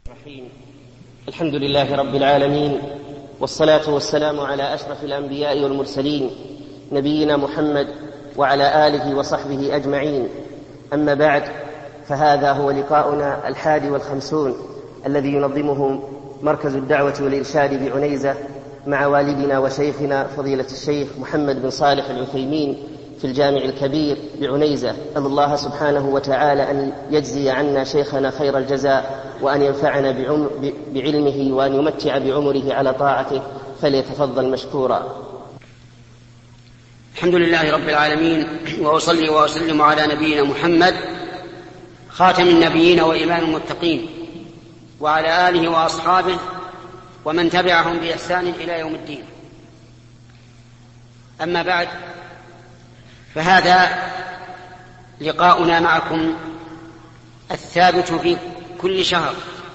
الرحيم. الحمد لله رب العالمين، والصلاة والسلام على أشرف الأنبياء والمرسلين نبينا محمد وعلى آله وصحبه أجمعين. أما بعد، فهذا هو لقاؤنا 51 الذي ينظمه مركز الدعوة والإرشاد بعنيزة مع والدنا وشيخنا فضيلة الشيخ محمد بن صالح العثيمين في الجامع الكبير بعنيزة. أسأل الله سبحانه وتعالى أن يجزي عنا شيخنا خير الجزاء، وأن ينفعنا بعلمه، وأن يمتع بعمره على طاعته، فليتفضل مشكورا. الحمد لله رب العالمين، وأصلي وأسلم على نبينا محمد خاتم النبيين وإمام المتقين، وعلى آله وأصحابه ومن تبعهم بإحسان إلى يوم الدين. أما بعد، فهذا لقاؤنا معكم الثابت في كل شهر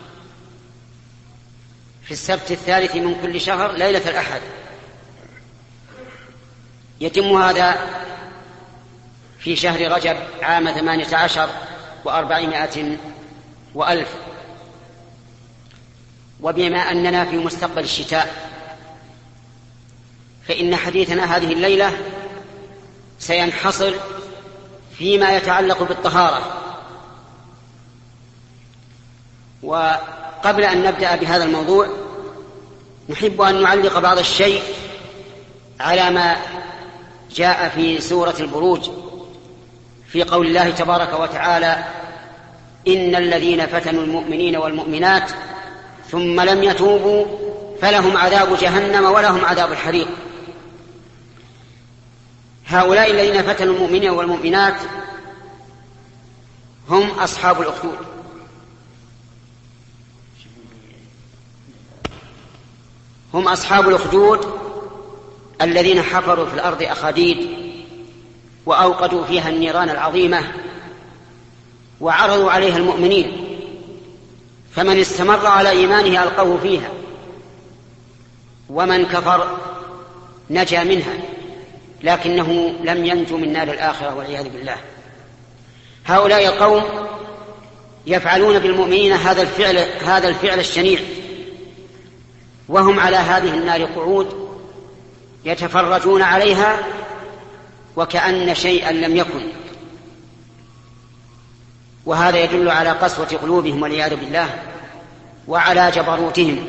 في السبت الثالث من كل شهر ليلة الأحد. يتم هذا في شهر رجب عام 18 و400 وألف. وبما أننا في مستقبل الشتاء، فإن حديثنا هذه الليلة سينحصر فيما يتعلق بالطهارة. وقبل أن نبدأ بهذا الموضوع، نحب أن نعلق بعض الشيء على ما جاء في سورة البروج في قول الله تبارك وتعالى: إن الذين فتنوا المؤمنين والمؤمنات ثم لم يتوبوا فلهم عذاب جهنم ولهم عذاب الحريق. هؤلاء الذين فتنوا المؤمنين والمؤمنات هم أصحاب الأخدود، هم أصحاب الأخدود الذين حفروا في الأرض أخاديد وأوقدوا فيها النيران العظيمة وعرضوا عليها المؤمنين، فمن استمر على إيمانه ألقوه فيها، ومن كفر نجا منها، لكنه لم ينجو من نار الآخرة والعياذ بالله. هؤلاء القوم يفعلون بالمؤمنين هذا الفعل الشنيع، وهم على هذه النار قعود يتفرجون عليها وكأن شيئا لم يكن. وهذا يدل على قسوة قلوبهم والعياذ بالله، وعلى جبروتهم،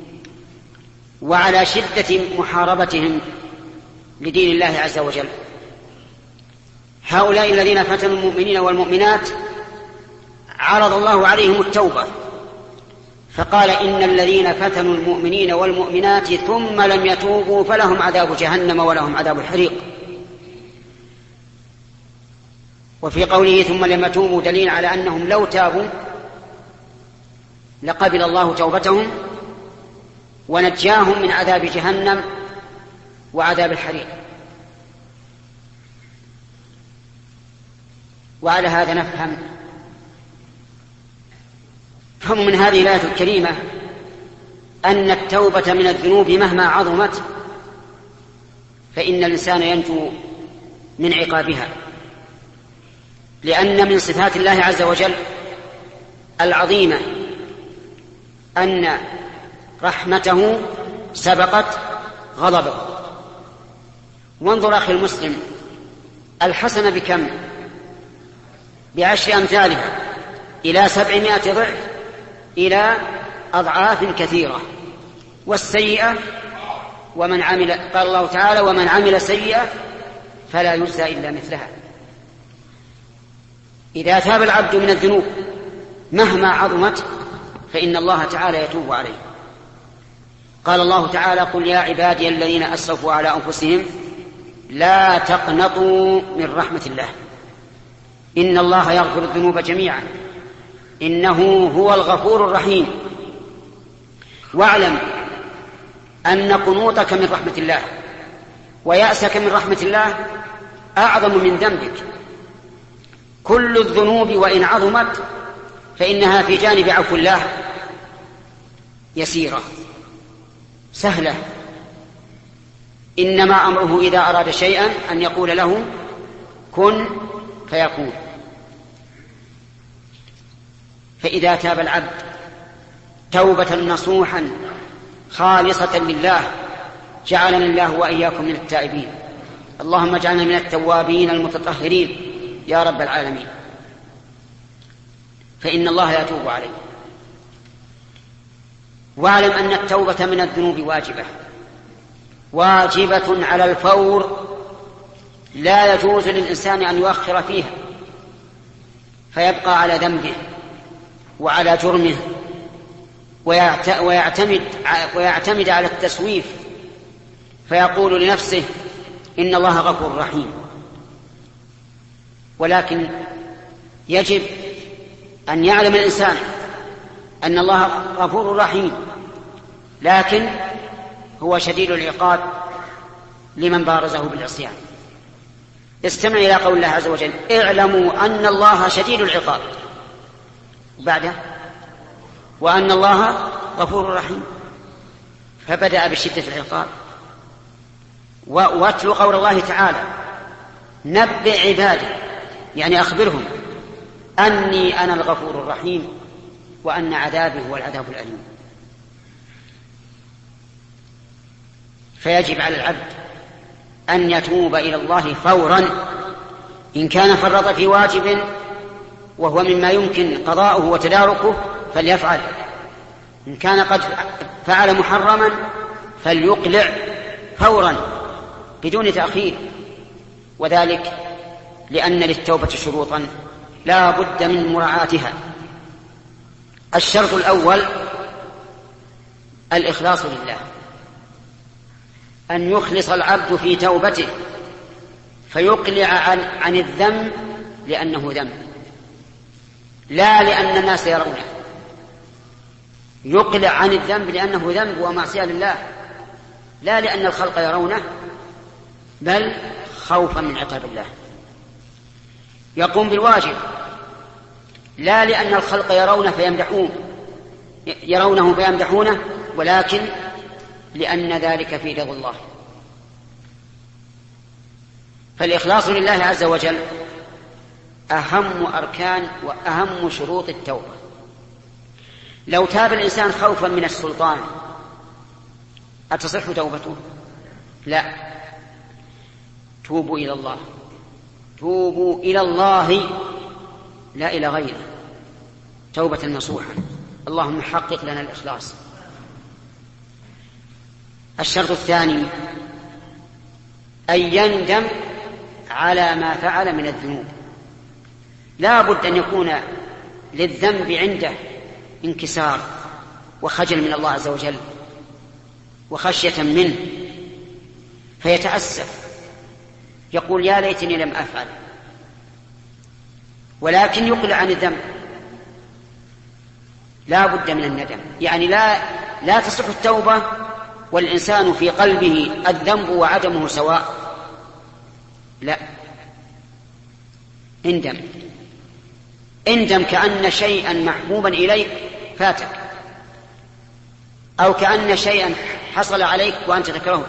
وعلى شدة محاربتهم لدين الله عز وجل. هؤلاء الذين فتنوا المؤمنين والمؤمنات عرض الله عليهم التوبة، فقال: إن الذين فتنوا المؤمنين والمؤمنات ثم لم يتوبوا فلهم عذاب جهنم ولهم عذاب الحريق. وفي قوله ثم لم يتوبوا دليل على أنهم لو تابوا لقبل الله توبتهم ونجاهم من عذاب جهنم وعذاب الحريق. وعلى هذا نفهم من هذه الآية الكريمة أن التوبة من الذنوب مهما عظمت فإن الإنسان ينجو من عقابها، لأن من صفات الله عز وجل العظيمة أن رحمته سبقت غضبه. وانظر أخي المسلم، الحسنة بكم؟ ب10 أمثالها إلى 700 ضعف، إلى أضعاف كثيرة. والسيئة ومن عمل، قال الله تعالى: ومن عمل سيئة فلا يجزى إلا مثلها. إذا تاب العبد من الذنوب مهما عظمت فإن الله تعالى يتوب عليه. قال الله تعالى: قل يا عبادي الذين أسرفوا على أنفسهم لا تقنطوا من رحمة الله إن الله يغفر الذنوب جميعا إنه هو الغفور الرحيم. واعلم أن قنوطك من رحمة الله ويأسك من رحمة الله أعظم من ذنبك. كل الذنوب وإن عظمت فإنها في جانب عفو الله يسيرة سهلة. إنما أمره إذا أراد شيئا أن يقول له كن فيكون. فإذا تاب العبد توبة نصوحا خالصة لله جعلني الله وإياكم من التائبين. اللهم اجعلنا من التوابين المتطهرين يا رب العالمين، فإن الله يتوب عليه. واعلم أن التوبة من الذنوب واجبة على الفور، لا يجوز للإنسان أن يؤخر فيها فيبقى على ذنبه وعلى جرمه ويعتمد على التسويف، فيقول لنفسه إن الله غفور رحيم. ولكن يجب أن يعلم الإنسان أن الله غفور رحيم، لكن هو شديد العقاب لمن بارزه بالعصيان. استمع إلى قول الله عز وجل: اعلموا أن الله شديد العقاب، بعده وأن الله غفور رحيم، فبدأ بشدة العقاب. واتلو قول الله تعالى: نبئ عبادي، يعني أخبرهم أني أنا الغفور الرحيم وأن عذابي هو العذاب الأليم. فيجب على العبد أن يتوب إلى الله فورا، إن كان فرط في واجب وهو مما يمكن قضاؤه وتداركه فليفعل، إن كان قد فعل محرما فليقلع فورا بدون تأخير، وذلك لأن للتوبة شروطا لا بد من مراعاتها. الشرط الأول الإخلاص لله، أن يخلص العبد في توبته فيقلع عن الذنب لأنه ذنب، لا لأن الناس يرونه، يقلع عن الذنب لأنه ذنب ومعصية لله، لا لأن الخلق يرونه، بل خوفا من عقاب الله. يقوم بالواجب لا لأن الخلق يرونه فيمدحونه، ولكن لأن ذلك في رضا الله. فالإخلاص لله عز وجل أهم أركان وأهم شروط التوبة. لو تاب الإنسان خوفا من السلطان أتصح توبته؟ لا. توبوا إلى الله، توبوا إلى الله لا إلى غيره، توبة نصوحا. اللهم حقق لنا الإخلاص. الشرط الثاني أن يندم على ما فعل من الذنوب، لا بد أن يكون للذنب عنده انكسار وخجل من الله عز وجل وخشية منه، فيتأسف يقول يا ليتني لم أفعل، ولكن يقلع عن الذنب. لا بد من الندم، يعني لا تصح التوبة والإنسان في قلبه الذنب وعدمه سواء، لا، اندم كأن شيئا محبوبا إليك فاتك، أو كأن شيئا حصل عليك وأنت تكرهه،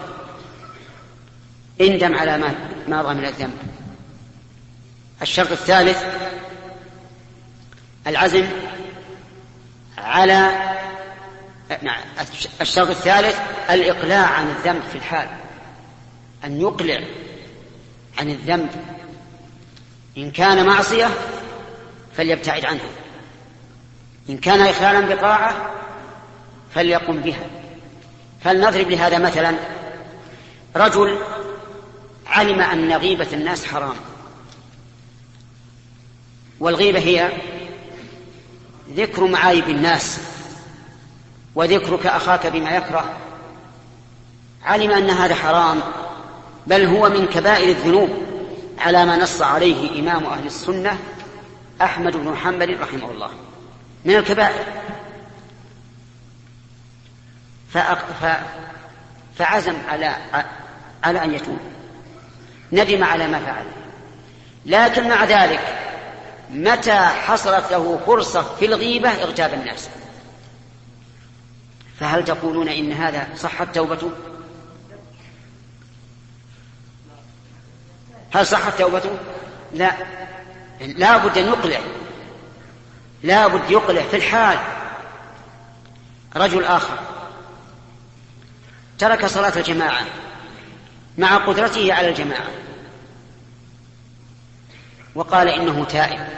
اندم على ما مضى من الذنب. الشرط الثالث العزم على الشرط الثالث الإقلاع عن الذنب في الحال، أن يقلع عن الذنب، إن كان معصية فليبتعد عنها، إن كان إخلالا بطاعة فليقم بها. فلنضرب لهذا مثلا: رجل علم أن غيبة الناس حرام، والغيبة هي ذكر معايب الناس وذكرك أخاك بما يكره، علم أن هذا حرام، بل هو من كبائر الذنوب على ما نص عليه إمام أهل السنة أحمد بن حنبل رحمه الله، من الكبائر. فعزم على أن يتوب، ندم على ما فعل، لكن مع ذلك متى حصلت له فرصة في الغيبة اغتاب الناس. فهل تقولون إن هذا صحت توبته؟ هل صحت توبته؟ لا، لا بد أن يقلع، لا بد يقلع في الحال. رجل آخر ترك صلاة الجماعة مع قدرته على الجماعة وقال إنه تائب،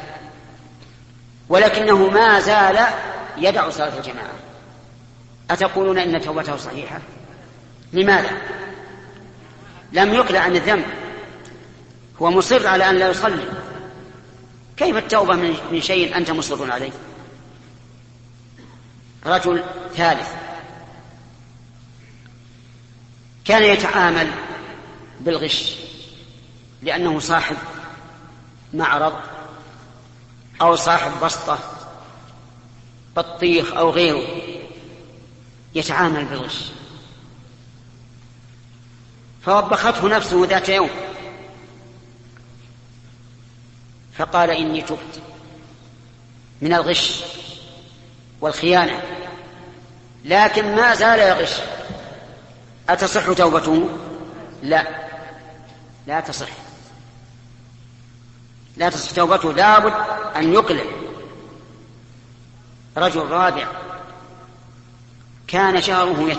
ولكنه ما زال يدع صلاة الجماعة، أتقولون إن توبته صحيحة؟ لماذا؟ لم يقلع عن الذنب، هو مصر على أن لا يصلي، كيف التوبة من شيء أنت مصر عليه؟ رجل ثالث كان يتعامل بالغش، لأنه صاحب معرض أو صاحب بسطة بطيخ أو غيره، يتعامل بالغش، فوبخته نفسه ذات يوم فقال إني تبت من الغش والخيانة، لكن ما زال يغش، أتصح توبته؟ لا تصح، لا تصح توبته، لابد أن يقلع. رجل رابع كان جاره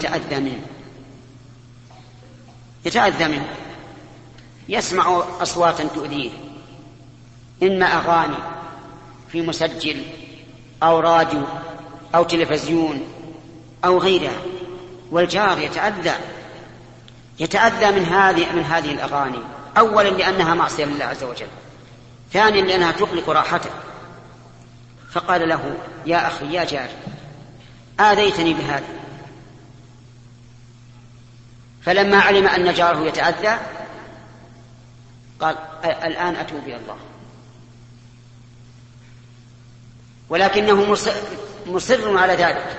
يتأذى منه، يسمع أصواتا تؤذيه، إما أغاني في مسجل أو راديو أو تلفزيون أو غيرها، والجار يتأذى من هذه الأغاني، أولا لأنها معصية لله عز وجل، ثانيا لأنها تقلق راحته. فقال له: يا أخي يا جار، آذيتني بهذا. فلما علم أن جاره يتأذى قال: الآن أتوب إلى الله. ولكنه مصر على ذلك،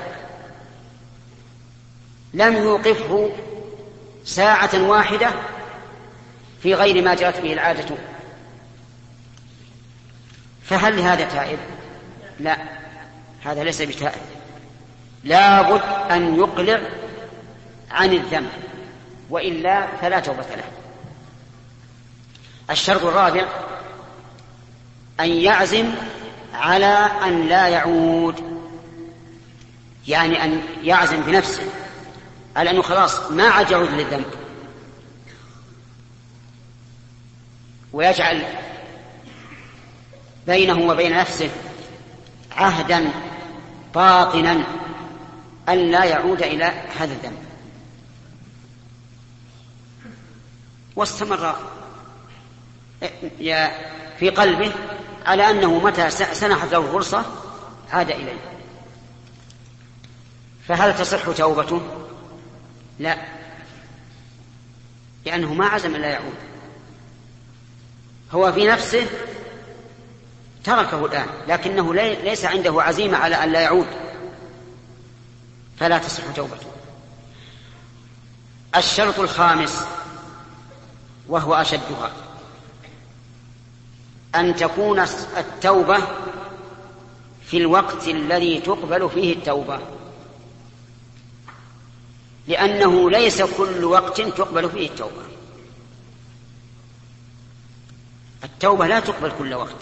لم يوقفه ساعة واحدة في غير ما جرت به العادة. فهل هذا تائب؟ لا، هذا ليس بتائب، لابد أن يقلع عن الذنب، وإلا فلا توبة له. الشرط الرابع أن يعزم على أن لا يعود، يعني أن يعزم بنفسه على أنه خلاص ما عاد يعود للذنب، ويجعل بينه وبين نفسه عهدا باطنا أن لا يعود إلى هذا الذنب. واستمر في قلبه على أنه متى سنحت له الفرصة عاد إليه. فهل تصح توبته؟ لا، لأنه ما عزم أن لا يعود، هو في نفسه تركه الآن، لكنه ليس عنده عزيمة على أن لا يعود، فلا تصح توبته. الشرط الخامس وهو أشدها أن تكون التوبة في الوقت الذي تقبل فيه التوبة، لأنه ليس كل وقت تقبل فيه التوبة. التوبة لا تقبل كل وقت،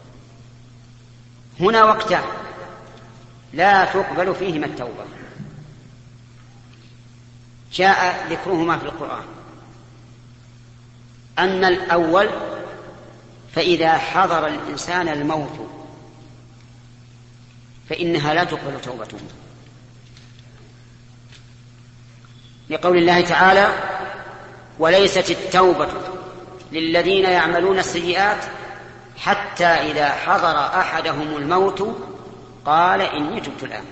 هنا وقتان لا تقبل فيهما التوبة جاء ذكرهما في القرآن. أن الأول فإذا حضر الإنسان الموت فإنها لا تقبل توبته، لقول الله تعالى: وليست التوبة للذين يعملون السيئات حتى إذا حضر أحدهم الموت قال إني تبت الآن.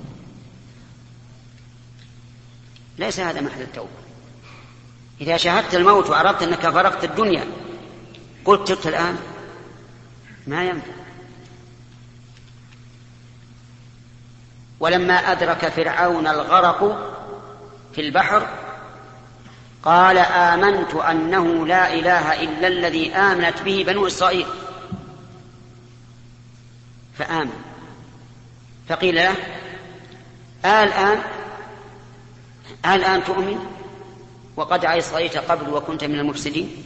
ليس هذا محل التوبة. إذا شاهدت الموت وعرفت أنك فرقت الدنيا قلت تبت الآن، ما ينفع. ولما أدرك فرعون الغرق في البحر قال: آمنت أنه لا إله إلا الذي آمنت به بنو إسرائيل، فآمن. فقيل له: الآن تؤمن وقد عصيت قبل وكنت من المفسدين؟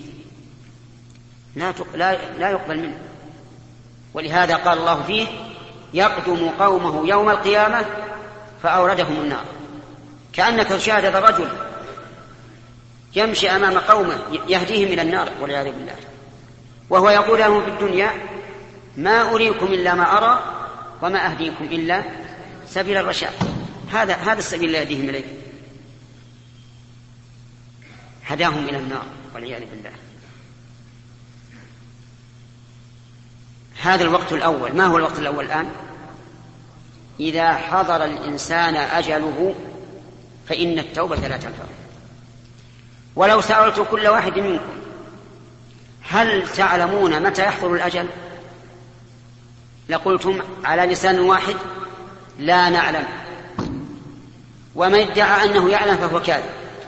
لا يقبل منه. ولهذا قال الله فيه: يقدم قومه يوم القيامة فأوردهم النار. كأنك تشاهد رجل يمشي أمام قومه يهديهم إلى النار والعياذ بالله، وهو يقول لهم في الدنيا: ما أريكم إلا ما أرى وما أهديكم إلا سبيل الرشاد. هذا السبيل الذي يهديهم إليه، هداهم إلى النار والعياذ بالله. هذا الوقت الأول. ما هو الوقت الأول الآن؟ إذا حضر الإنسان أجله فإن التوبة لا تنفع. ولو سألت كل واحد منكم: هل تعلمون متى يحضر الأجل؟ لقلتم على لسان واحد: لا نعلم. ومن ادعى أنه يعلم فهو كاذب.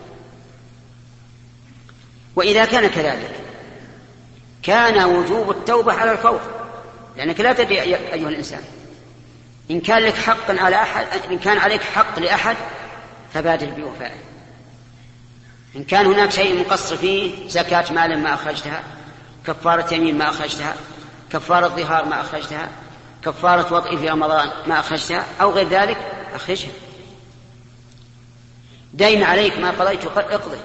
وإذا كان كذلك كان وجوب التوبة على الفور، لأنك لا تدري أيها الإنسان. إن كان لك حق على أحد، إن كان عليك حق لأحد فبادر بوفائه. إن كان هناك شيء مقصر فيه، زكاة مال ما أخرجتها، كفارة يمين ما أخرجتها، كفارة ظهار ما أخرجتها، كفارة وطئ في رمضان ما أخرجتها، أو غير ذلك أخرجها. دين عليك ما قضيت اقضه.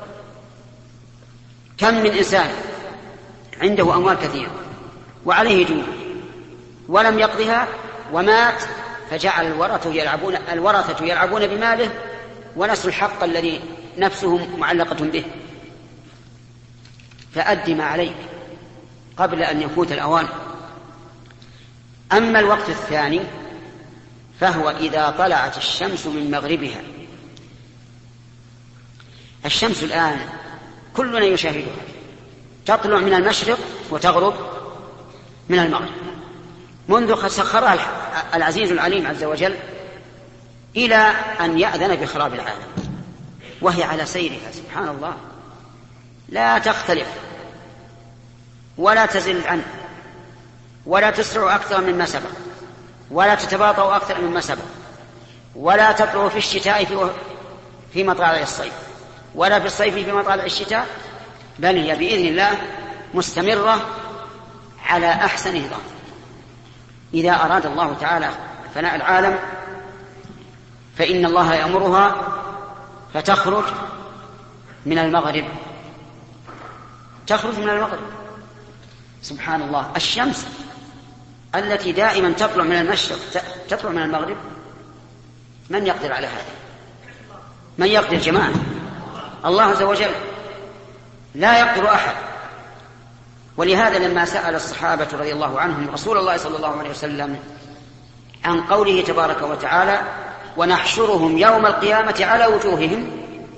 كم من إنسان عنده أموال كثيرة وعليه ديون ولم يقضها ومات، فجعل الورثة يلعبون بماله ونسوا الحق الذي نفسهم معلقة به. فأد ما عليك قبل أن يفوت الأوان. أما الوقت الثاني فهو إذا طلعت الشمس من مغربها. الشمس الآن كلنا يشاهدها، تطلع من المشرق وتغرب من المغرب، منذ سخرها العزيز العليم عز وجل إلى أن يأذن بخراب العالم، وهي على سيرها سبحان الله، لا تختلف ولا تزل عنه، ولا تسرع أكثر مما سبق، ولا تتباطأ أكثر مما سبق، ولا تطلع في الشتاء في مطالع الصيف، ولا في الصيف في مطالع الشتاء، بل هي بإذن الله مستمرة على أحسن نظام. إذا أراد الله تعالى فناء العالم فإن الله يأمرها فتخرج من المغرب، تخرج من المغرب سبحان الله. الشمس التي دائما تطلع من المشرق تطلع من المغرب، من يقدر على هذا؟ من يقدر جماعة؟ الله عز وجل، لا يقدر أحد. ولهذا لما سأل الصحابة رضي الله عنهم رسول الله صلى الله عليه وسلم عن قوله تبارك وتعالى: ونحشرهم يوم القيامة على وجوههم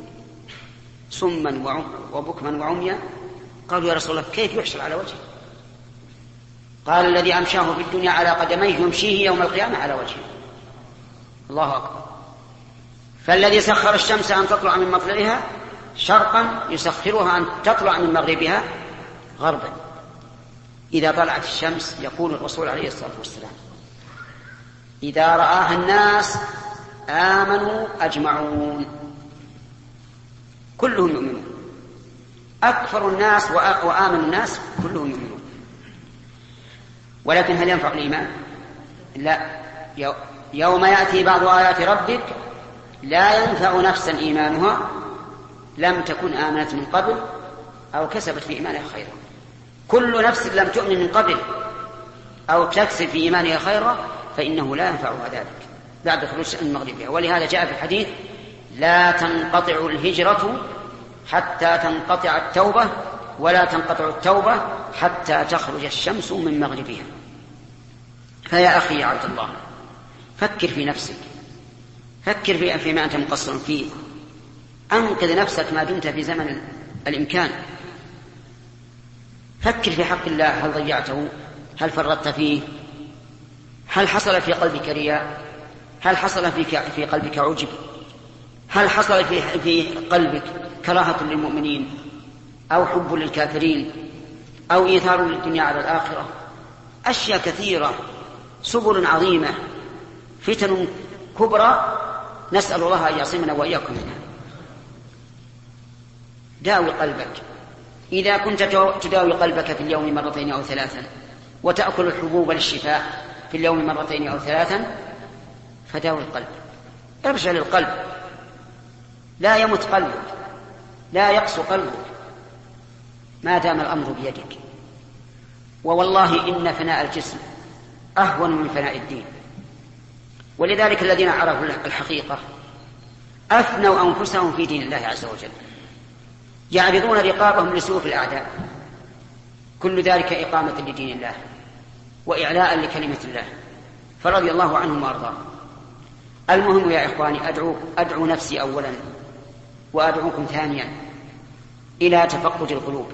سما وبكما وعميا، قالوا: يا رسول الله كيف يحشر على وجهه؟ قال: الذي أمشاه في الدنيا على قدميه يمشيه يوم القيامة على وجهه. الله أكبر. فالذي سخر الشمس أن تطلع من مطلعها شرقا يسخرها أن تطلع من مغربها غربا. إذا طلعت الشمس يقول الرسول عليه الصلاة والسلام: إذا رآها الناس آمنوا أجمعون، كلهم يؤمنون، أكثر الناس وآمن الناس كلهم يؤمنون. ولكن هل ينفع الإيمان؟ لا. يوم يأتي بعض آيات ربك لا ينفع نفسا إيمانها لم تكن آمنت من قبل أو كسبت في إيمانها خيرا. كل نفس لم تؤمن من قبل أو تكسب في إيمانها خيرا فإنه لا ينفعها ذلك بعد خروج من مغربها. ولهذا جاء في الحديث: لا تنقطع الهجرة حتى تنقطع التوبة، ولا تنقطع التوبة حتى تخرج الشمس من مغربها. فيا أخي يا عبد الله، فكر في نفسك، فكر فيما أنت مقصر فيه، أنقذ نفسك ما دمت في زمن الإمكان. فكر في حق الله، هل ضيعته؟ هل فرطت فيه؟ هل حصل في قلبك رياء؟ هل حصل في قلبك عجب؟ هل حصل في قلبك كراهة للمؤمنين أو حب للكافرين أو إيثار للدنيا على الآخرة؟ أشياء كثيرة، سبل عظيمة، فتن كبرى، نسأل الله أن يعصمنا وإياكم منها. داوي قلبك. إذا كنت تداوي قلبك في اليوم مرتين أو ثلاثا، وتأكل الحبوب للشفاء في اليوم مرتين أو ثلاثا، فداوي القلب. ارجع للقلب، لا يمت قلبك، لا يقسو قلبك ما دام الأمر بيدك. ووالله إن فناء الجسم أهون من فناء الدين. ولذلك الذين عرفوا الحقيقة أفنوا أنفسهم في دين الله عز وجل، يعرضون رقابهم لسيوف الأعداء، كل ذلك إقامة لدين الله وإعلاء لكلمة الله، فرضي الله عنهم وأرضاهم. المهم يا إخواني، أدعو نفسي أولا وأدعوكم ثانيا إلى تفقد القلوب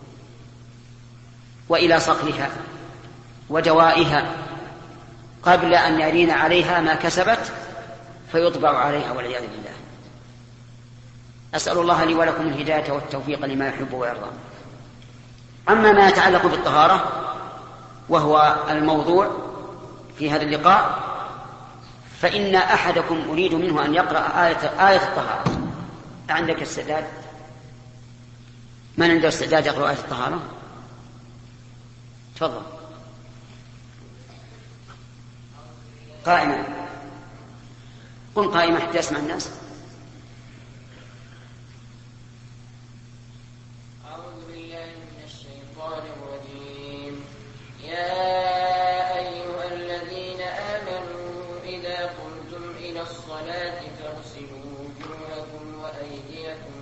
وإلى صقلها ودوائها قبل أن يرين عليها ما كسبت فيطبع عليها والعياذ بالله. أسأل الله لي ولكم الهداية والتوفيق لما يحب ويرضى. أما ما يتعلق بالطهارة وهو الموضوع في هذا اللقاء، فإن أحدكم أريد منه أن يقرأ آية الطهارة. عندك استعداد؟ من عنده استعداد يقرأ آية الطهارة؟ تفضل. قائمة، قم قائمة حتى يسمع الناس. أعوذ بالله من الشيطان الرجيم. يا أيها الذين آمنوا إذا قمتم إلى الصلاة فاغسلوا وجوهكم وأيديكم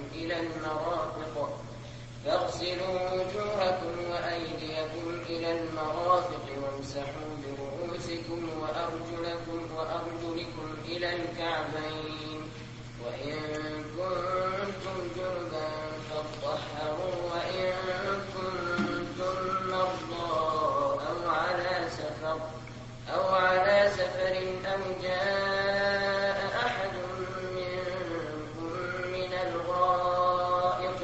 إلى المرافق وامسحوا برؤوسكم وأرجلكم إلى الكعبين، وإن كنتم جنبا فاطهروا، وإن كنتم مرضى أو على سفر أو جاء أحد منكم من الغائط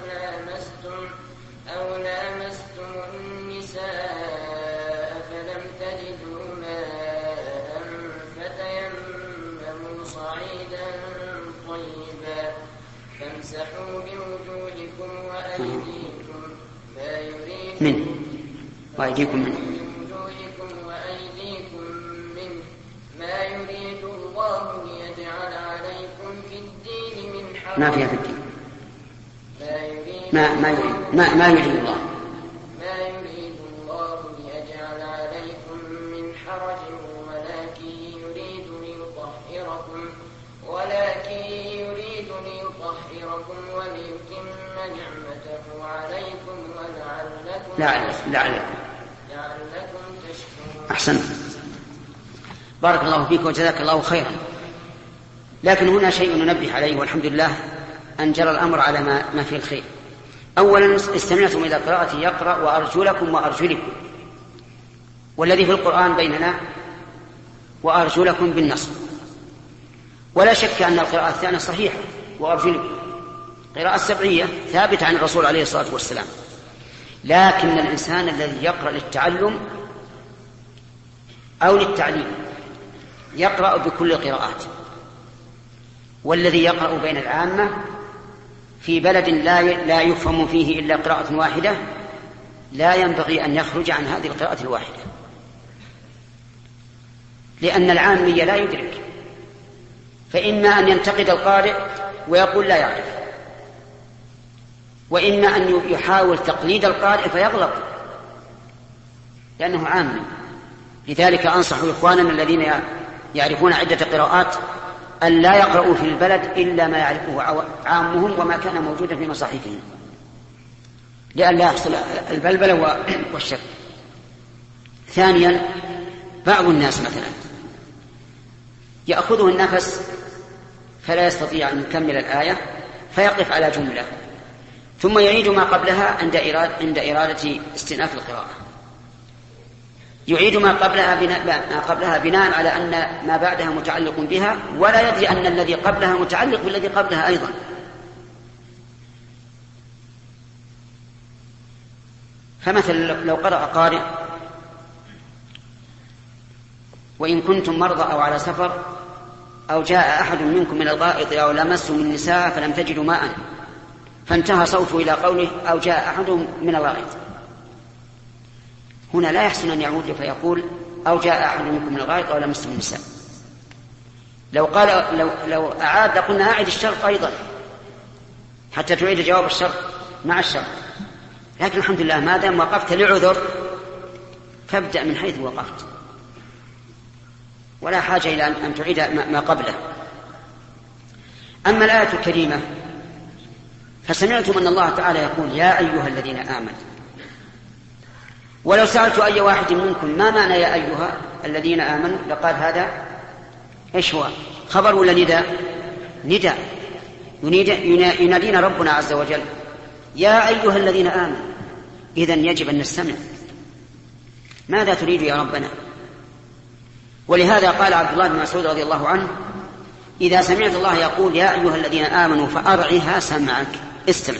أو لامستم النساء فلم تجدوا ماء فتيمموا صعيدا طيبا فامسحوا بوجوهكم وأيديكم ما يريد الله ليجعل عليكم في الدين من حرج. ما فيها في الدين. ما يريد الله. ما يريد الله ليجعل عليكم من حرج، ولكن يريد ليطهركم وليتم نعمته عليكم لعلكم تشكرون. أحسنت، بارك الله فيك وجزاك الله خيرا. لكن هنا شيء ننبه عليه، والحمد لله أن جرى الأمر على ما فيه الخير. أولا استمعتم إلى قراءة يقرأ وأرجلكم وأرجلكم، والذي في القرآن بيننا وأرجلكم بالنصب، ولا شك أن القراءة الثانية صحيحة وأرجلكم قراءة سبعية ثابتة عن الرسول عليه الصلاة والسلام. لكن الإنسان الذي يقرأ للتعلم أو للتعليم يقرأ بكل القراءات، والذي يقرأ بين العامة في بلد لا يفهم فيه إلا قراءة واحدة لا ينبغي أن يخرج عن هذه القراءة الواحدة، لأن العامي لا يدرك، فإما أن ينتقد القارئ ويقول لا يعرف، وإما أن يحاول تقليد القارئ فيغلط لأنه عامي. لذلك أنصح إخواننا الذين يعرفون عدة قراءات أن لا يقرأوا في البلد إلا ما يعرفه عامهم وما كان موجودا في مصاحفهم، لئلا يحصل البلبلة والشك. ثانيا، بعض الناس مثلا يأخذه النفس فلا يستطيع أن يكمل الآية فيقف على جملة ثم يعيد ما قبلها عند إرادة استئناف القراءة، يعيد ما قبلها بناء على أن ما بعدها متعلق بها، ولا يدري أن الذي قبلها متعلق بالذي قبلها أيضا. فمثلا لو قرأ قارئ وإن كنتم مرضى أو على سفر أو جاء أحد منكم من الغائط أو لمستم النساء فلم تجدوا ماء، فانتهى صوته إلى قوله أو جاء أحد من الغائط، هنا لا يحسن أن يعود فيقول أو جاء أحد منكم من الغائط أو لمستم النساء، لو أعاد لقلنا أعد الشرط أيضا حتى تعيد جواب الشرط مع الشرط، لكن الحمد لله ما دام وقفت لعذر فابدأ من حيث وقفت، ولا حاجة إلى أن تعيد ما قبله. أما الآية الكريمة فسمعتم أن الله تعالى يقول يا أيها الذين آمنوا، ولو سألت أي واحد منكم ما معنى يا أيها الذين آمنوا لقال هذا إيش هو؟ خبر ولا نداء؟ ينادينا ربنا عز وجل يا أيها الذين آمنوا، إذن يجب أن نستمع. ماذا تريد يا ربنا؟ ولهذا قال عبد الله بن مسعود رضي الله عنه إذا سمعت الله يقول يا أيها الذين آمنوا فأرعها سمعك، استمع،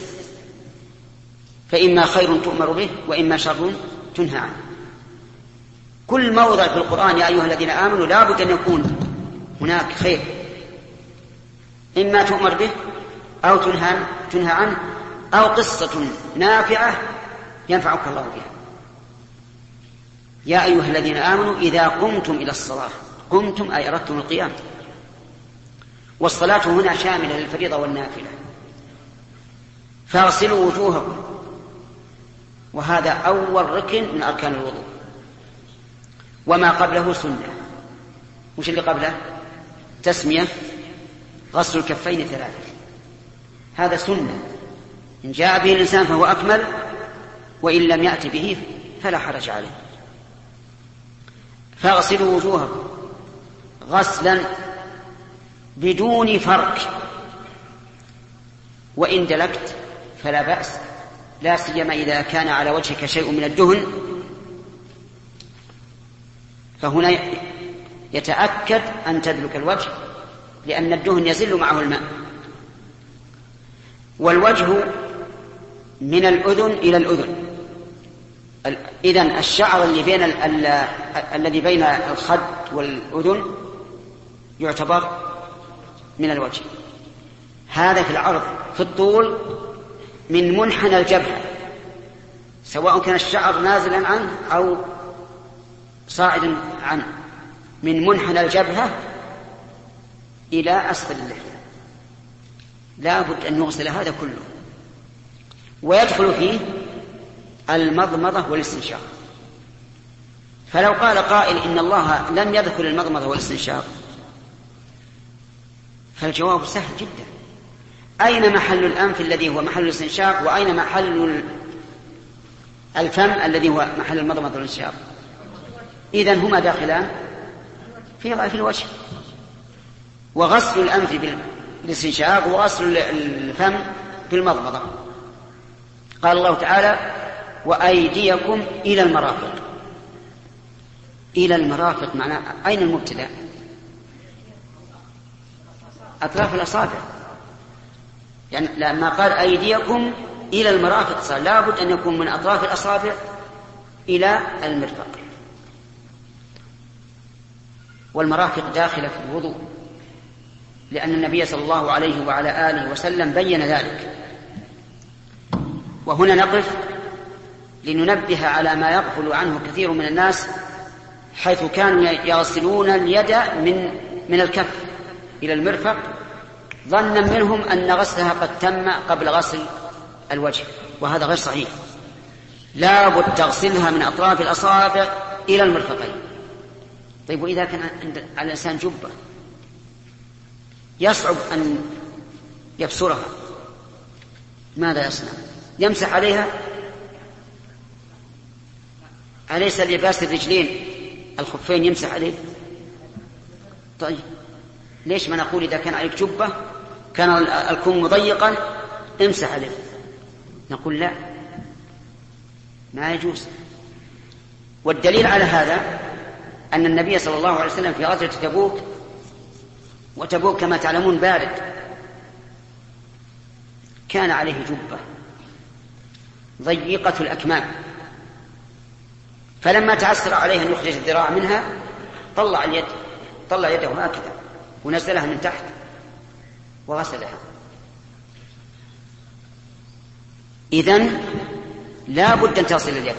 فإما خير تؤمر به وإما شر تنهى عنه. كل موضع في القرآن يا أيها الذين آمنوا لا بد أن يكون هناك خير، إما تؤمر به أو تنهى عنه، أو قصة نافعة ينفعك الله بها. يا أيها الذين آمنوا إذا قمتم إلى الصلاة، قمتم أي أردتم القيام، والصلاة هنا شاملة للفريضة والنافلة، فاغسلوا وجوهكم، وهذا أول ركن من أركان الوضوء، وما قبله سنة. وش اللي قبله؟ تسمية، غسل الكفين 3، هذا سنة، إن جاء به الإنسان فهو أكمل، وإن لم يأت به فلا حرج عليه. فاغسلوا وجوهكم غسلا بدون فرق، وإن دلكت فلا بأس، لا سيما إذا كان على وجهك شيء من الدهن، فهنا يتأكد أن تدلك الوجه، لأن الدهن يزل معه الماء. والوجه من الأذن إلى الأذن، إذن الشعر الذي بين الخد والأذن يعتبر من الوجه. هذا في العرض. في الطول من منحنى الجبهة، سواء كان الشعر نازلا عنه أو صاعدا عنه، من منحنى الجبهة إلى أسفل اللحية، لا بد أن نغسل هذا كله. ويدخل فيه المضمضة والاستنشاق. فلو قال قائل إن الله لم يذكر المضمضة والاستنشاق، فالجواب سهل جدا. أين محل الأنف الذي هو محل الاستنشاق، وأين محل الفم الذي هو محل المضمضة والاستنشاق؟ إذن هما داخلان في الوجه. وغسل الأنف بالاستنشاق وغسل الفم بالمضمضة. قال الله تعالى وأيديكم إلى المرافق. إلى المرافق معناه أين المبتدأ؟ أطراف الأصابع. يعني لما قال أيديكم إلى المرافق صار لابد أن يكون من أطراف الأصابع إلى المرفق. والمرافق داخلة في الوضوء، لأن النبي صلى الله عليه وعلى آله وسلم بين ذلك. وهنا نقف لننبه على ما يغفل عنه كثير من الناس، حيث كانوا يغسلون اليد من الكف إلى المرفق ظنا منهم أن غسلها قد تم قبل غسل الوجه، وهذا غير صحيح. لا بد تغسلها من أطراف الأصابع إلى المرفقين. طيب وإذا كان على الإنسان جبة يصعب أن يبصرها، ماذا يصنع؟ يمسح عليها؟ أليس لباس الرجلين الخفين يمسح عليه؟ طيب ليش ما نقول إذا كان عليك جبة كان الكم مضيقا امسح عليه؟ نقول لا، ما يجوز. والدليل على هذا أن النبي صلى الله عليه وسلم في غزوة تبوك، وتبوك كما تعلمون بارد، كان عليه جبة ضيقة الأكمام، فلما تعسر عليه أن يخرج الذراع منها طلع يده هكذا ونزلها من تحت وغسلها. إذن لا بد أن تصل اليد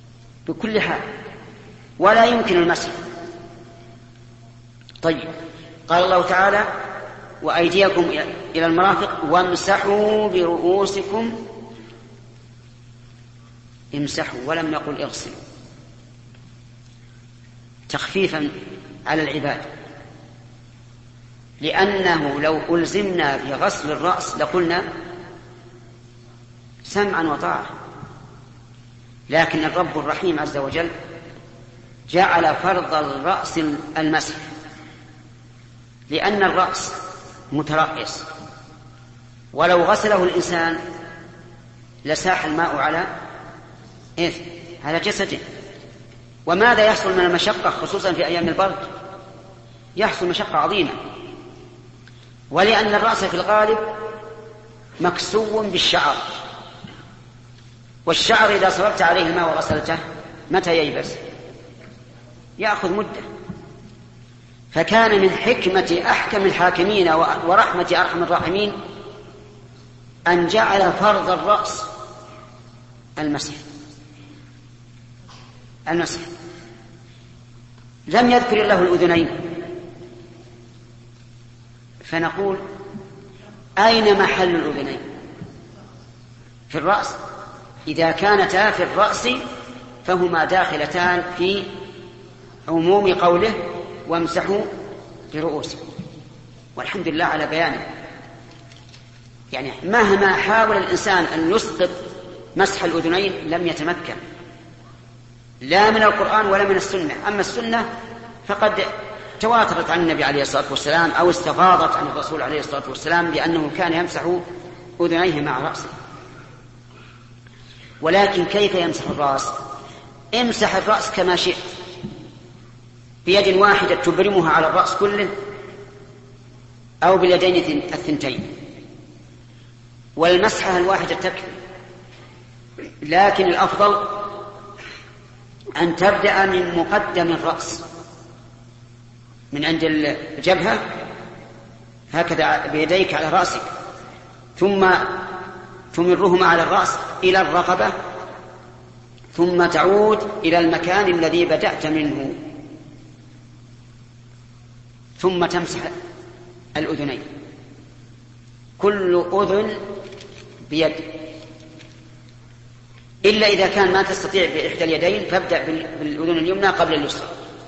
بكل حال، ولا يمكن المسح. طيب قال الله تعالى وأيديكم إلى المرافق وامسحوا برؤوسكم. امسحوا ولم يقل اغسلوا، تخفيفا على العباد، لأنه لو ألزمنا في غسل الرأس لقلنا سمعا وطاعة، لكن الرب الرحيم عز وجل جعل فرض الرأس المسح، لأن الرأس مترأس، ولو غسله الإنسان لساح الماء على جسده. وماذا يحصل من المشقة خصوصا في أيام البرد؟ يحصل مشقة عظيمة، ولأن الرأس في الغالب مكسو بالشعر، والشعر إذا صببت عليه الماء وغسلته متى ييبس؟ يأخذ مدة. فكان من حكمة أحكم الحاكمين ورحمة أرحم الراحمين أن جعل فرض الرأس المسح. لم يذكر الله الأذنين، فنقول أين محل الأذنين؟ في الرأس. إذا كانتا في الرأس فهما داخلتان في عموم قوله وامسحوا برؤوسكم، والحمد لله على بيانه. يعني مهما حاول الإنسان أن يسقط مسح الأذنين لم يتمكن، لا من القرآن ولا من السنة. أما السنة فقد تواترت عن النبي عليه الصلاة والسلام أو استفاضت عن الرسول عليه الصلاة والسلام بأنه كان يمسح أذنيه مع رأسه. ولكن كيف يمسح الرأس؟ امسح الرأس كما شئت، بيد واحدة تبرمها على الرأس كله، أو باليدين الثنتين، والمسحة الواحدة تكفي. لكن الأفضل أن تبدأ من مقدم الرأس، من عند الجبهة هكذا بيديك على رأسك، ثم تمرهما على الرأس إلى الرقبة، ثم تعود إلى المكان الذي بدأت منه، ثم تمسح الأذنين، كل أذن بيد، إلا إذا كان ما تستطيع بإحدى اليدين فابدأ بالأذن اليمنى قبل اليسرى.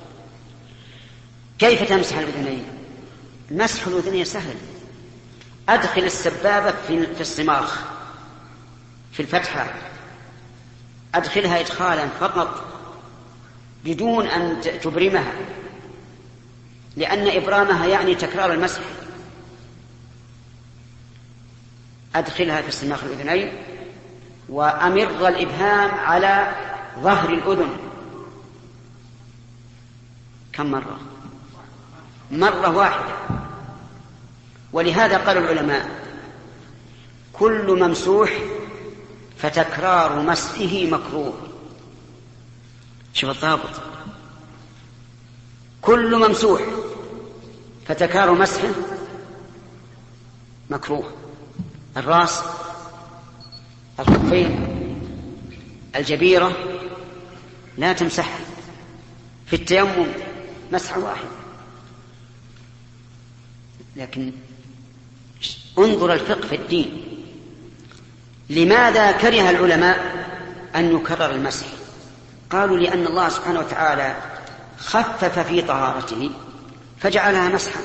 كيف تمسح الأذنين؟ مسح الأذنين سهل. أدخل السبابة في الصماخ في الفتحة، أدخلها إدخالا فقط بدون أن تبرمها، لأن إبرامها يعني تكرار المسح. أدخلها في الصماخ الأذنين وأمر الإبهام على ظهر الأذن. كم مرة؟ مرة واحدة. ولهذا قال العلماء كل ممسوح فتكرار مسحه مكروه. شوف الضابط، كل ممسوح فتكرار مسحه مكروه. الرأس، الخفين، الجبيرة لا تمسحها. في التيمم مسح واحد. لكن انظر الفقه في الدين، لماذا كره العلماء أن يكرر المسح؟ قالوا لأن الله سبحانه وتعالى خفف في طهارته فجعلها مسحا،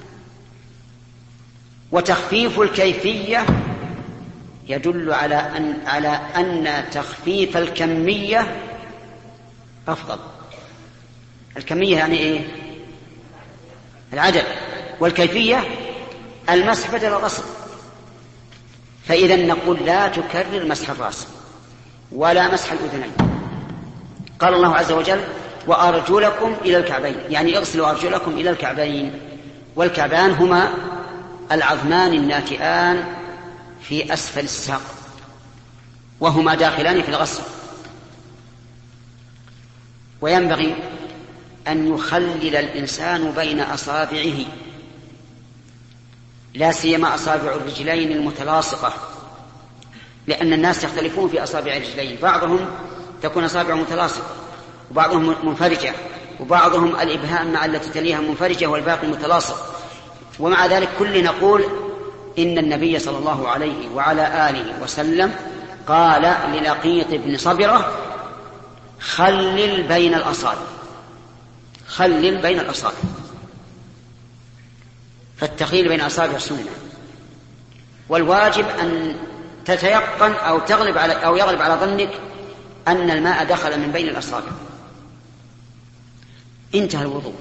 وتخفيف الكيفية يدل على أن تخفيف الكمية أفضل. الكمية يعني إيه؟ العدد، والكيفية المسح بدل الغسل. فإذا نقول لا تكرر مسح الرأس ولا مسح الأذنين. قال الله عز وجل وأرجلكم إلى الكعبين، يعني اغسلوا أرجلكم إلى الكعبين، والكعبان هما العظمان الناتئان في أسفل الساق، وهما داخلان في الغسل. وينبغي أن يخلل الإنسان بين أصابعه، لا سيما أصابع الرجلين المتلاصقة، لأن الناس يختلفون في أصابع الرجلين، بعضهم تكون أصابع متلاصقة وبعضهم منفرجة، وبعضهم الإبهام مع التي تليها منفرجة والباقي متلاصق. ومع ذلك كل نقول إن النبي صلى الله عليه وعلى آله وسلم قال للقيط بن صبرة: خلل بين الأصابع، خلل بين الأصابع. فالتخليل بين الأصابع سنة، والواجب أن تتيقن أو يغلب على ظنك أن الماء دخل من بين الأصابع. انتهى الوضوء.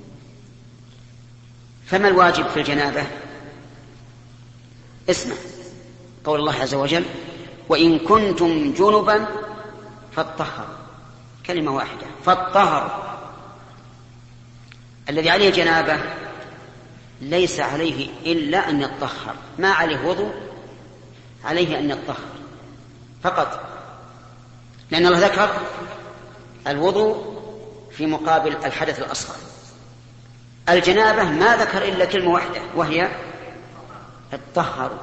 فما الواجب في الجنابة؟ اسمع قول الله عز وجل: وإن كنتم جنبا فاطهروا. كلمة واحدة، فاطهروا. الذي عليه جنابة ليس عليه إلا أن يطهر، ما عليه وضوء، عليه أن يطهر فقط، لأن الله ذكر الوضوء في مقابل الحدث الأصغر. الجنابة ما ذكر إلا كلمة واحدة، وهي اطهروا.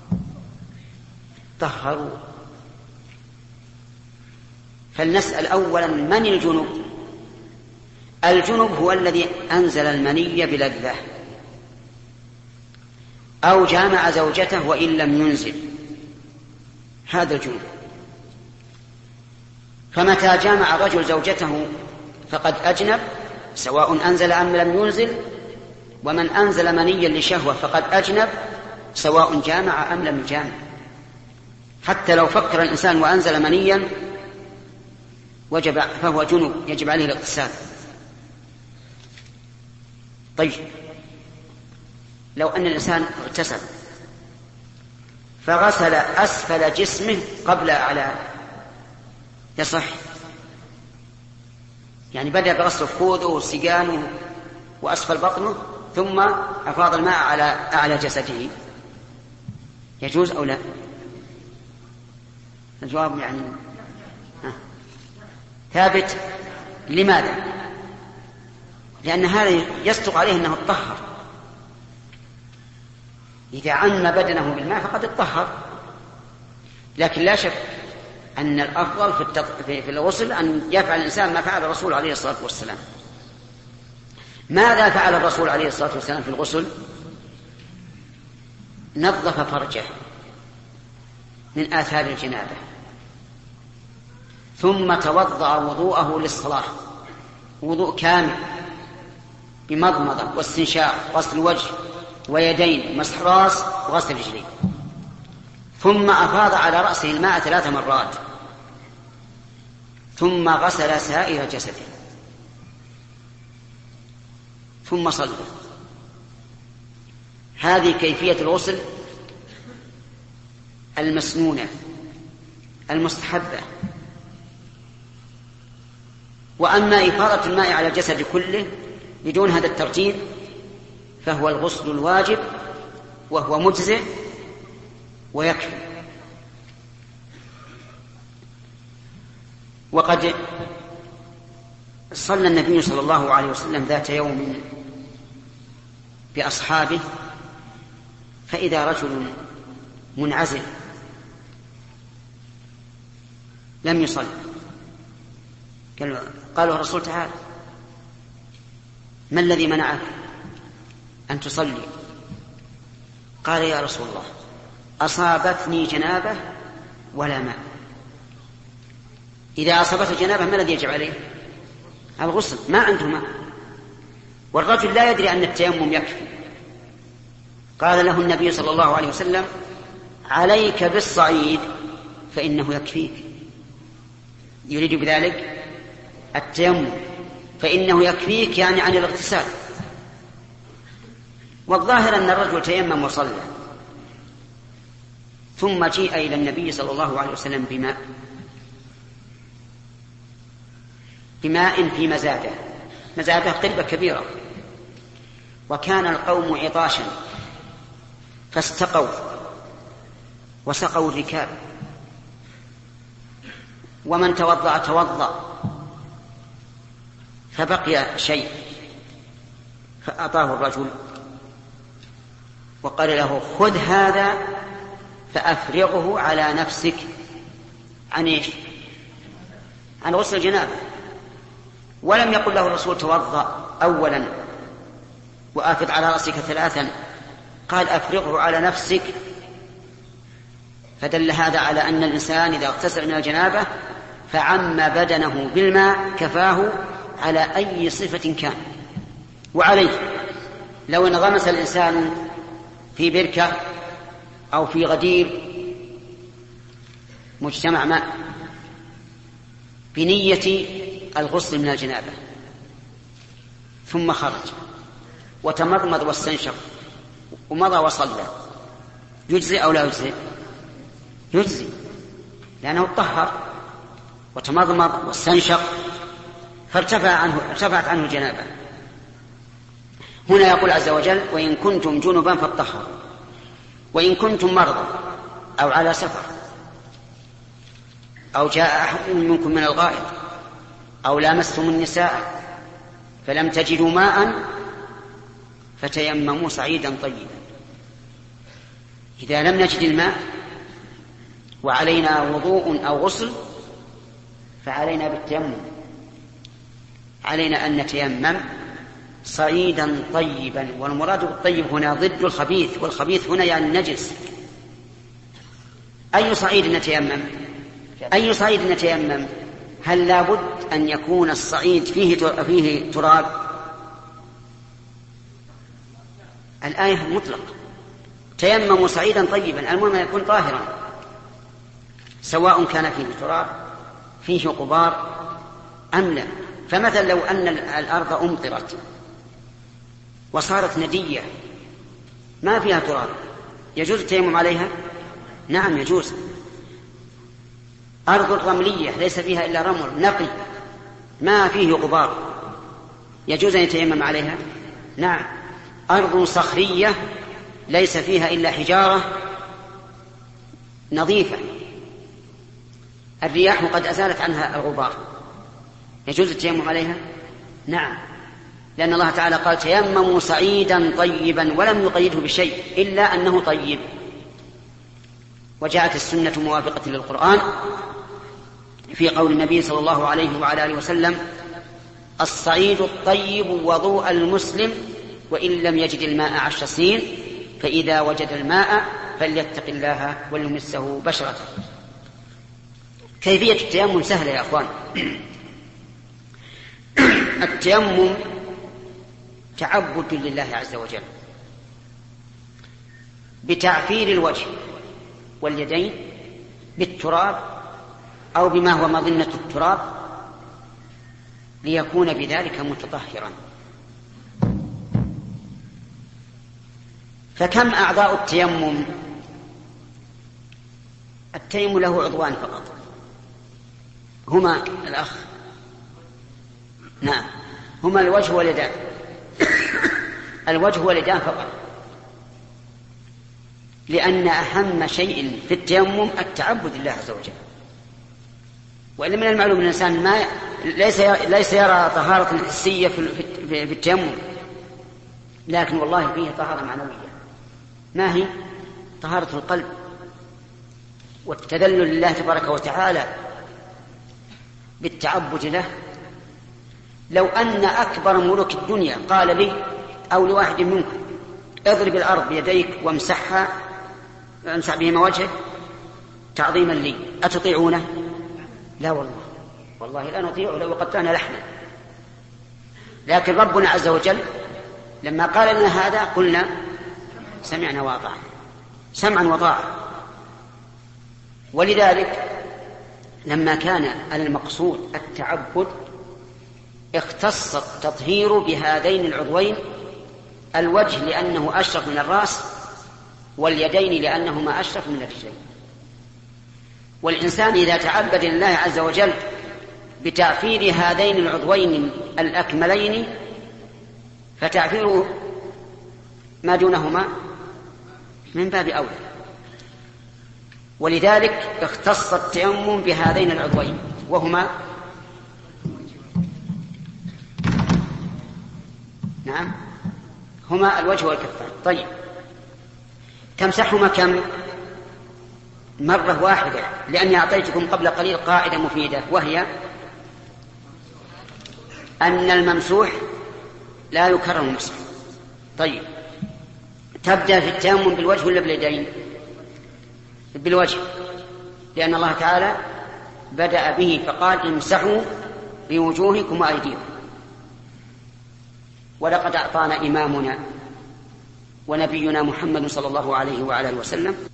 طهروا. فلنسأل أولا: من الجنب؟ الجنب هو الذي أنزل المني بلذة أو جامع زوجته وإن لم ينزل، هذا الجنب. فمتى جامع الرجل زوجته فقد أجنب، سواء أنزل أم لم ينزل. ومن أنزل منيا لشهوة فقد أجنب، سواء جامع أم لم يجامع. حتى لو فكر الإنسان وأنزل منيا وجب، فهو جنب، يجب عليه الاغتسال. طيب، لو أن الإنسان اغتسل فغسل أسفل جسمه قبل أعلاه، يصح؟ يعني بدأ بغسل خوذه وسجانه وأسفل بطنه، ثم أفاض الماء على أعلى جسده، يجوز أو لا؟ الجواب يعني ثابت. لماذا؟ لأن هذا يصدق عليه أنه اطهر. إذا عم بدنه بالماء فقد اطهر. لكن لا شك أن الأفضل في الغسل أن يفعل الإنسان ما فعل الرسول عليه الصلاة والسلام. ماذا فعل الرسول عليه الصلاة والسلام في الغسل؟ نظف فرجه من آثار الجنابة، ثم توضأ وضوءه للصلاة، وضوء كامل بمضمضة واستنشاق، غسل الوجه ويدين، مسح راس وغسل رجلين، ثم أفاض على رأسه الماء 3 مرات، ثم غسل سائر جسده، ثم صلى. هذه كيفية الغسل المسنونة المستحبة. وأما إفاضة الماء على الجسد كله بدون هذا الترتيب فهو الغسل الواجب، وهو مجزئ ويكفي. وقد صلى النبي صلى الله عليه وسلم ذات يوم بأصحابه، فإذا رجل منعزل لم يصل. قالوا الرسول: تعالى، ما الذي منعك أن تصلي؟ قال: يا رسول الله، أصابتني جنابة ولا ماء. إذا أصابته جنابة ما الذي يجب عليه؟ الغسل، ما عنده ماء، والرجل لا يدري أن التيمم يكفي. قال له النبي صلى الله عليه وسلم: عليك بالصعيد فإنه يكفيك. يريد بذلك التيمم، فإنه يكفيك يعني عن الاغتسال. والظاهر أن الرجل تيمم وصلى، ثم جيء إلى النبي صلى الله عليه وسلم بماء في مزادة قربة كبيرة، وكان القوم عطاشا فاستقوا وسقوا الركاب، ومن توضأ فبقي شيء، فأعطاه الرجل وقال له: خذ هذا فأفرغه على نفسك. عن إيش؟ عن غسل الجنابة. ولم يقل له الرسول: توضأ أولا وآفض على رأسك 3، قال أفرغه على نفسك. فدل هذا على أن الإنسان إذا اغتسل من الجنابة فعم بدنه بالماء كفاه على أي صفة كان. وعليه لو انغمس الإنسان في بركة أو في غدير مجتمع ماء بنية الغسل من الجنابة ثم خرج وتمضمض واستنشق ومضى وصلى، يجزي أو لا يجزي؟ يجزي، لأنه اطهر وتمضمض واستنشق فارتفعت عنه الجنابة. هنا يقول عز وجل: وإن كنتم جنبا فاطهروا، وإن كنتم مرضى أو على سفر أو جاء أحد منكم من الغائط أو لامستم النساء فلم تجدوا ماء فتيمموا صعيدا طيبا. إذا لم نجد الماء وعلينا وضوء أو غسل فعلينا بالتيمم، علينا أن نتيمم صعيدا طيبا. والمراد بالطيب هنا ضد الخبيث، والخبيث هنا يعني النجس. أي صعيد نتيمم؟ أي صعيد نتيمم؟ هل لابد أن يكون الصعيد فيه تراب؟ الآية مطلق: تيمموا صعيدا طيبا، المهم يكون طاهرا، سواء كان فيه تراب فيه غبار أم لا. فمثلا لو أن الأرض أمطرت وصارت ندية ما فيها تراب، يجوز التيمم عليها؟ نعم يجوز. أرض رملية ليس فيها إلا رمل نقي ما فيه غبار، يجوز أن يتيمم عليها؟ نعم. أرض صخرية ليس فيها إلا حجارة نظيفة الرياح قد أزالت عنها الغبار، يجوز التيمم عليها؟ نعم، لأن الله تعالى قال: تيمموا صعيدا طيبا، ولم يقيده بشيء إلا أنه طيب. وجاءت السنة موافقة للقرآن في قول النبي صلى الله عليه وعلى آله وسلم: الصعيد الطيب وضوء المسلم وإن لم يجد الماء 10 سنين، فإذا وجد الماء فليتق الله وليمسه بشرته. كيفية التيمم سهلة يا أخوان. التيمم تعبد لله عز وجل بتعفير الوجه واليدين بالتراب أو بما هو مظنة التراب ليكون بذلك متطهرا. فكم أعضاء التيمم؟ التيمم له عضوان فقط، هما الأخ، نعم، هما الوجه واليدان. الوجه واليدان فقط، لأن أهم شيء في التيمم التعبد لله عز وجل. وإن من المعلوم أن الإنسان ما ليس يرى طهارة حسية في التيمم، لكن والله فيه طهارة معنوية. ما هي؟ طهارة القلب والتذلل لله تبارك وتعالى بالتعبد له. لو أن أكبر ملوك الدنيا قال لي أو لواحد منكم: اضرب الأرض بيديك وامسح بهما وجهك تعظيما لي، أتطيعونه؟ لا والله لا نطيعه لو قطعنا لحنا. لكن ربنا عز وجل لما قال لنا هذا قلنا: سمعنا وأطعنا، سمعا وطاعة. ولذلك لما كان المقصود التعبد اختص التطهير بهذين العضوين: الوجه لأنه أشرف من الرأس، واليدين لأنهما أشرف من الرجلين. والإنسان إذا تعبد لله عز وجل بتعفير هذين العضوين الأكملين فتعفير ما دونهما من باب أولى. ولذلك اختص التيمم بهذين العضوين وهما نعم هما الوجه والكفان. طيب، تمسحهما كم؟ مرة واحدة، لأني أعطيتكم قبل قليل قاعدة مفيدة، وهي أن الممسوح لا يكرر المسح، طيب، تبدأ في التيمم بالوجه ولا باليدين؟ بالوجه، لأن الله تعالى بدأ به فقال امسحوا بوجوهكم وأيديكم. ولقد أعطانا إمامنا ونبينا محمد صلى الله عليه وعلى اله وسلم